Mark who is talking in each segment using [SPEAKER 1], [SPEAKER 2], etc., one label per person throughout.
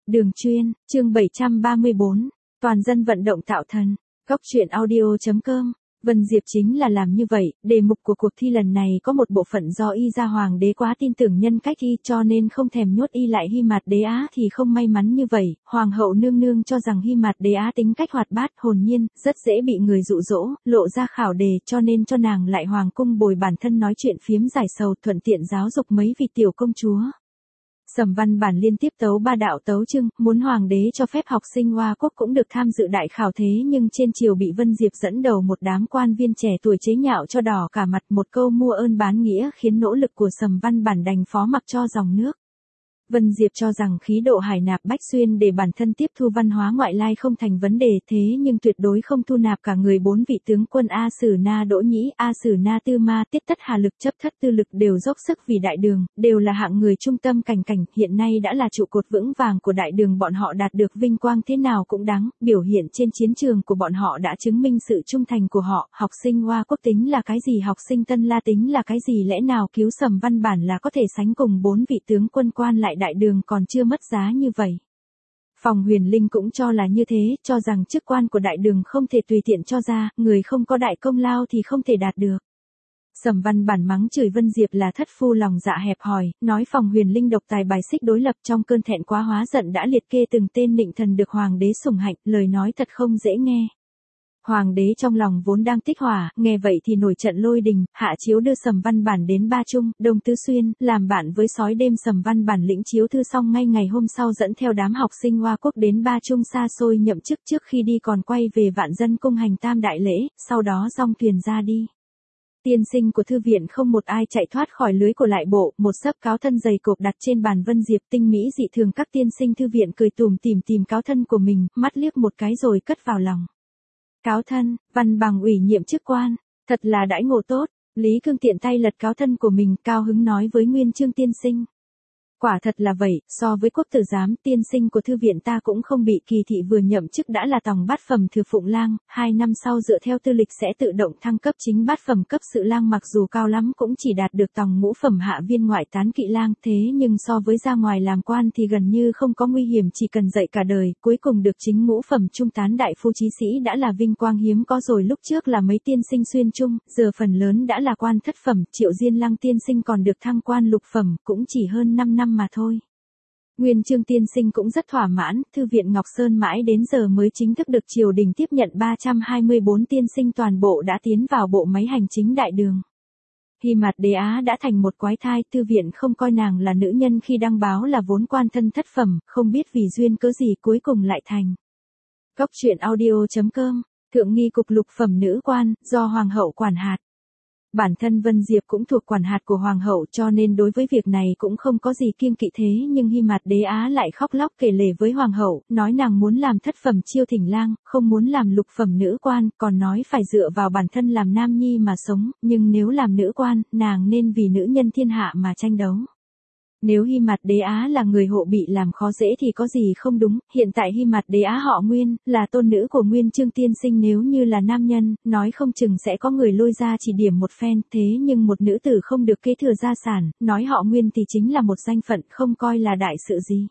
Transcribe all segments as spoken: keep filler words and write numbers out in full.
[SPEAKER 1] Đường chuyên, chương bảy trăm ba mươi bốn, toàn dân vận động tạo thần, góc truyện audio chấm com. Vân Diệp chính là làm như vậy, đề mục của cuộc thi lần này có một bộ phận do y gia hoàng đế quá tin tưởng nhân cách y cho nên không thèm nhốt y lại Hy Mạt Đế Á thì không may mắn như vậy, hoàng hậu nương nương cho rằng Hy Mạt Đế Á tính cách hoạt bát, hồn nhiên, rất dễ bị người dụ dỗ, lộ ra khảo đề cho nên cho nàng lại hoàng cung bồi bản thân nói chuyện phiếm giải sầu thuận tiện giáo dục mấy vị tiểu công chúa. Sầm Văn Bản liên tiếp tấu ba đạo tấu chương, muốn hoàng đế cho phép học sinh Hoa Quốc cũng được tham dự đại khảo thế nhưng trên triều bị Vân Diệp dẫn đầu một đám quan viên trẻ tuổi chế nhạo cho đỏ cả mặt, một câu mua ơn bán nghĩa khiến nỗ lực của Sầm Văn Bản đành phó mặc cho dòng nước. Vân Diệp cho rằng khí độ hải nạp bách xuyên để bản thân tiếp thu văn hóa ngoại lai không thành vấn đề thế nhưng tuyệt đối không thu nạp cả người bốn vị tướng quân A Sử Na Đỗ Nhĩ, A Sử Na Tư Ma, Tiết Tất Hà Lực, Chấp Thất Tư Lực đều dốc sức vì đại đường, đều là hạng người trung tâm cảnh cảnh, hiện nay đã là trụ cột vững vàng của đại đường, bọn họ đạt được vinh quang thế nào cũng đáng, biểu hiện trên chiến trường của bọn họ đã chứng minh sự trung thành của họ, học sinh Hoa Quốc tính là cái gì, học sinh Tân La tính là cái gì, lẽ nào cứu Sầm Văn Bản là có thể sánh cùng bốn vị tướng quân quan lại đại đường còn chưa mất giá như vậy. Phòng Huyền Linh cũng cho là như thế, cho rằng chức quan của đại đường không thể tùy tiện cho ra, người không có đại công lao thì không thể đạt được. Sầm Văn Bản mắng chửi Vân Diệp là thất phu lòng dạ hẹp hòi, nói Phòng Huyền Linh độc tài bài xích đối lập, trong cơn thẹn quá hóa giận đã liệt kê từng tên nịnh thần được hoàng đế sủng hạnh, lời nói thật không dễ nghe. Hoàng đế trong lòng vốn đang tích hỏa, nghe vậy thì nổi trận lôi đình, hạ chiếu đưa Sầm Văn Bản đến Ba Trung, Đông Tứ Xuyên, làm bạn với sói đêm. Sầm Văn Bản lĩnh chiếu thư xong ngay ngày hôm sau dẫn theo đám học sinh Hoa Quốc đến Ba Trung xa xôi nhậm chức, trước khi đi còn quay về Vạn Dân cung hành tam đại lễ, sau đó dong thuyền ra đi. Tiên sinh của thư viện không một ai chạy thoát khỏi lưới của lại bộ, một xấp cáo thân dày cộp đặt trên bàn Vân Diệp, tinh mỹ dị thường, các tiên sinh thư viện cười tủm tỉm tìm cáo thân của mình, mắt liếc một cái rồi cất vào lòng. Cáo thân, văn bằng ủy nhiệm chức quan, thật là đãi ngộ tốt. Lý Cương tiện tay lật cáo thân của mình, cao hứng nói với Nguyên Chương tiên sinh. Quả thật là vậy, so với quốc tử giám, tiên sinh của thư viện ta cũng không bị kỳ thị, vừa nhậm chức đã là tòng bát phẩm thừa phụng lang, hai năm sau dựa theo tư lịch sẽ tự động thăng cấp chính bát phẩm cấp sự lang, mặc dù cao lắm cũng chỉ đạt được tòng ngũ phẩm hạ viên ngoại tán kỵ lang, thế nhưng so với ra ngoài làm quan thì gần như không có nguy hiểm, chỉ cần dạy cả đời, cuối cùng được chính ngũ phẩm trung tán đại phu chí sĩ đã là vinh quang hiếm có rồi, lúc trước là mấy tiên sinh xuyên trung, giờ phần lớn đã là quan thất phẩm, Triệu Diên Lăng tiên sinh còn được thăng quan lục phẩm, cũng chỉ hơn năm năm mà thôi. Nguyên Chương tiên sinh cũng rất thỏa mãn, thư viện Ngọc Sơn mãi đến giờ mới chính thức được triều đình tiếp nhận, ba trăm hai mươi bốn tiên sinh toàn bộ đã tiến vào bộ máy hành chính đại đường. Hy Mạt Đế Á đã thành một quái thai, thư viện không coi nàng là nữ nhân khi đăng báo là vốn quan thân thất phẩm, không biết vì duyên cớ gì cuối cùng lại thành. Góc truyện audio chấm com, thượng nghi cục lục phẩm nữ quan, do hoàng hậu quản hạt. Bản thân Vân Diệp cũng thuộc quản hạt của hoàng hậu cho nên đối với việc này cũng không có gì kiêng kỵ, thế nhưng Hy Mạt Đế Á lại khóc lóc kể lể với hoàng hậu, nói nàng muốn làm thất phẩm chiêu thỉnh lang, không muốn làm lục phẩm nữ quan, còn nói phải dựa vào bản thân làm nam nhi mà sống, nhưng nếu làm nữ quan, nàng nên vì nữ nhân thiên hạ mà tranh đấu. Nếu Hy Mạt Đế Á là người hộ bị làm khó dễ thì có gì không đúng, hiện tại Hy Mạt Đế Á họ Nguyên, là tôn nữ của Nguyên Chương tiên sinh, nếu như là nam nhân, nói không chừng sẽ có người lôi ra chỉ điểm một phen, thế nhưng một nữ tử không được kế thừa gia sản, nói họ Nguyên thì chính là một danh phận, không coi là đại sự gì.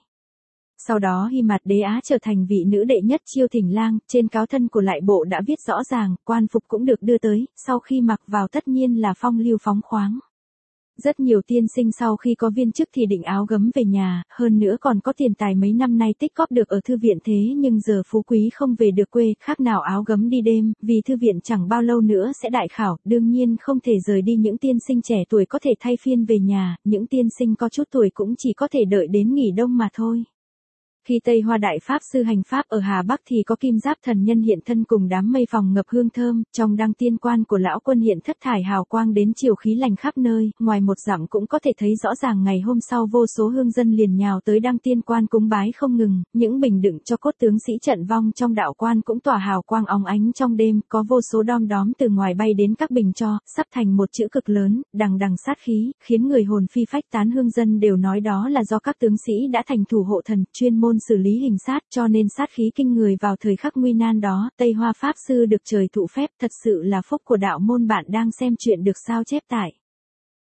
[SPEAKER 1] Sau đó Hy Mạt Đế Á trở thành vị nữ đệ nhất chiêu thỉnh lang, trên cáo thân của lại bộ đã viết rõ ràng, quan phục cũng được đưa tới, sau khi mặc vào tất nhiên là phong lưu phóng khoáng. Rất nhiều tiên sinh sau khi có viên chức thì định áo gấm về nhà, hơn nữa còn có tiền tài mấy năm nay tích góp được ở thư viện, thế nhưng giờ phú quý không về được quê, khác nào áo gấm đi đêm, vì thư viện chẳng bao lâu nữa sẽ đại khảo, đương nhiên không thể rời đi, những tiên sinh trẻ tuổi có thể thay phiên về nhà, những tiên sinh có chút tuổi cũng chỉ có thể đợi đến nghỉ đông mà thôi. Khi Tây Hoa Đại Pháp Sư hành Pháp ở Hà Bắc thì có Kim Giáp thần nhân hiện thân cùng đám mây phòng ngập hương thơm, trong đăng tiên quan của lão quân hiện thất thải hào quang đến chiều khí lành khắp nơi, ngoài một dặm cũng có thể thấy rõ ràng. Ngày hôm sau vô số hương dân liền nhào tới đăng tiên quan cúng bái không ngừng, những bình đựng cho cốt tướng sĩ trận vong trong đạo quan cũng tỏa hào quang óng ánh trong đêm, có vô số đom đóm từ ngoài bay đến các bình cho, sắp thành một chữ cực lớn, đằng đằng sát khí, khiến người hồn phi phách tán. Hương dân đều nói đó là do các tướng sĩ đã thành thủ hộ thần, chuyên môn xử lý hình sát, cho nên sát khí kinh người vào thời khắc nguy nan đó. Tây Hoa Pháp Sư được trời thụ phép, thật sự là phúc của đạo môn. Bạn đang xem chuyện được sao chép tại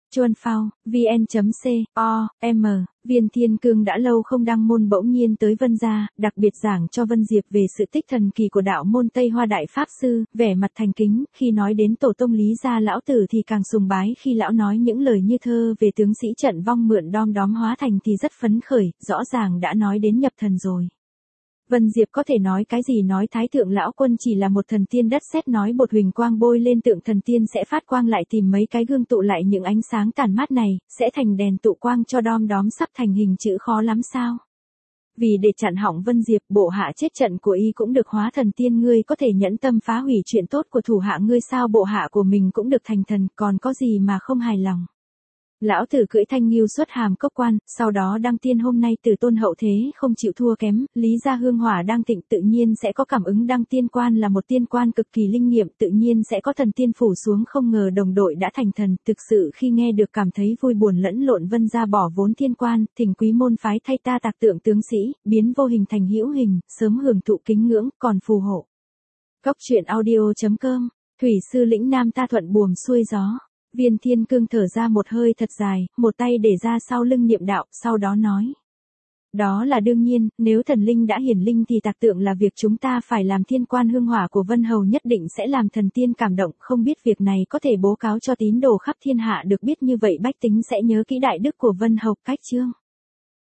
[SPEAKER 1] Chuan Phao, vn.com, Viên Thiên Cương đã lâu không đăng môn bỗng nhiên tới Vân gia, đặc biệt giảng cho Vân Diệp về sự tích thần kỳ của đạo môn Tây Hoa Đại Pháp Sư, vẻ mặt thành kính, khi nói đến tổ tông Lý gia lão tử thì càng sùng bái, khi lão nói những lời như thơ về tướng sĩ trận vong mượn đom đóm hóa thành thì rất phấn khởi, rõ ràng đã nói đến nhập thần rồi. Vân Diệp có thể nói cái gì nói Thái thượng lão quân chỉ là một thần tiên, đất sét nói bột huỳnh quang bôi lên tượng thần tiên sẽ phát quang, lại tìm mấy cái gương tụ lại những ánh sáng tản mát này, sẽ thành đèn tụ quang cho đom đóm sắp thành hình chữ, khó lắm sao? Vì để chặn hỏng Vân Diệp, bộ hạ chết trận của y cũng được hóa thần tiên, ngươi có thể nhẫn tâm phá hủy chuyện tốt của thủ hạ ngươi sao? Bộ hạ của mình cũng được thành thần, còn có gì mà không hài lòng? Lão tử cưỡi thanh nghiêu xuất hàm cốc quan, sau đó đăng tiên, hôm nay tử tôn hậu thế không chịu thua kém, Lý gia hương hỏa đang thịnh, tự nhiên sẽ có cảm ứng, đăng tiên quan là một tiên quan cực kỳ linh nghiệm, tự nhiên sẽ có thần tiên phủ xuống, không ngờ đồng đội đã thành thần, thực sự khi nghe được cảm thấy vui buồn lẫn lộn. Vân gia bỏ vốn tiên quan, thỉnh quý môn phái thay ta tạc tượng tướng sĩ, biến vô hình thành hữu hình, sớm hưởng thụ kính ngưỡng, còn phù hộ. Cốc truyện audio chấm com, thủy sư lĩnh nam ta thuận buồm xuôi gió. Viên Thiên Cương thở ra một hơi thật dài, một tay để ra sau lưng niệm đạo, sau đó nói. Đó là đương nhiên, nếu thần linh đã hiển linh thì tạc tượng là việc chúng ta phải làm, thiên quan hương hỏa của Vân Hầu nhất định sẽ làm thần tiên cảm động, không biết việc này có thể bố cáo cho tín đồ khắp thiên hạ được biết, như vậy bách tính sẽ nhớ kỹ đại đức của Vân Hầu. Cách chương.